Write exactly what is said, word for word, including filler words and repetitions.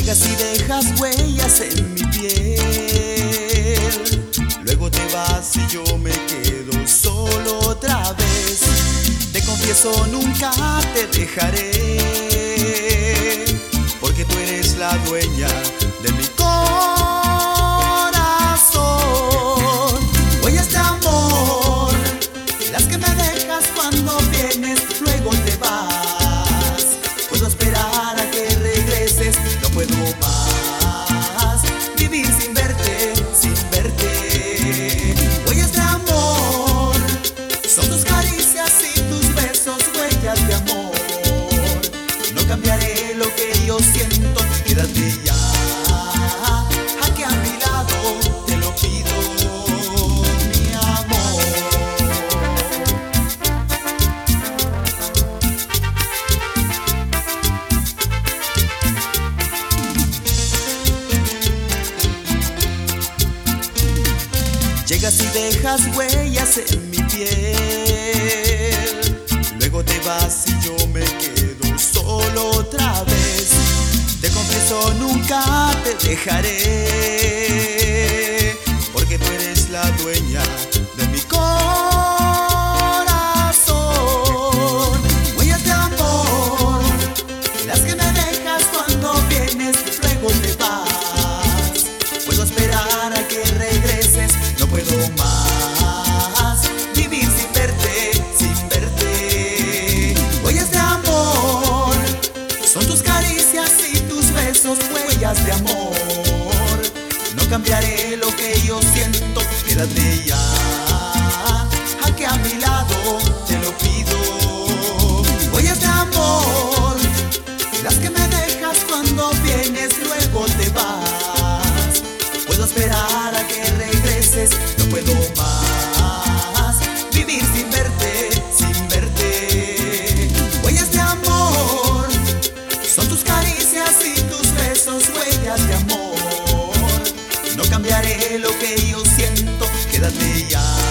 Llegas y dejas huellas en mi piel, luego te vas y yo me quedo solo otra vez. Te confieso, nunca te dejaré, porque tú eres la dueña de mi corazón. Huellas de amor, las que me dejas cuando vienes, luego te vas. Puedo esperar a que regreses, no puedo más vivir sin verte, sin verte. Huellas de amor, son tus caricias y tus besos, huellas de amor. No cambiaré lo que yo siento, quédate ya, aquí a mi lado, te lo pido, mi amor. Llegas y dejas huellas en mi piel, luego te vas y yo me quedo solo otra vez. Te confieso, nunca te dejaré, porque tú eres la dueña de mi corazón. Huellas de amor, las que me dejas cuando vienes, luego te vas. Puedo esperar a que regreses, no puedo más vivir sin verte, sin verte. Huellas de amor, son tus caricias y tus besos, huellas de amor. No cambiaré lo que yo siento, quédate ya, aquí a mi lado, te lo pido. Huellas de amor, las que me dejas cuando vienes, luego te vas. Puedo esperar a que regreses, no puedo más vivir sin verte, sin verte. Huellas de amor, son tus caricias y tus besos, huellas de amor. No cambiaré lo que yo siento, quédate ya.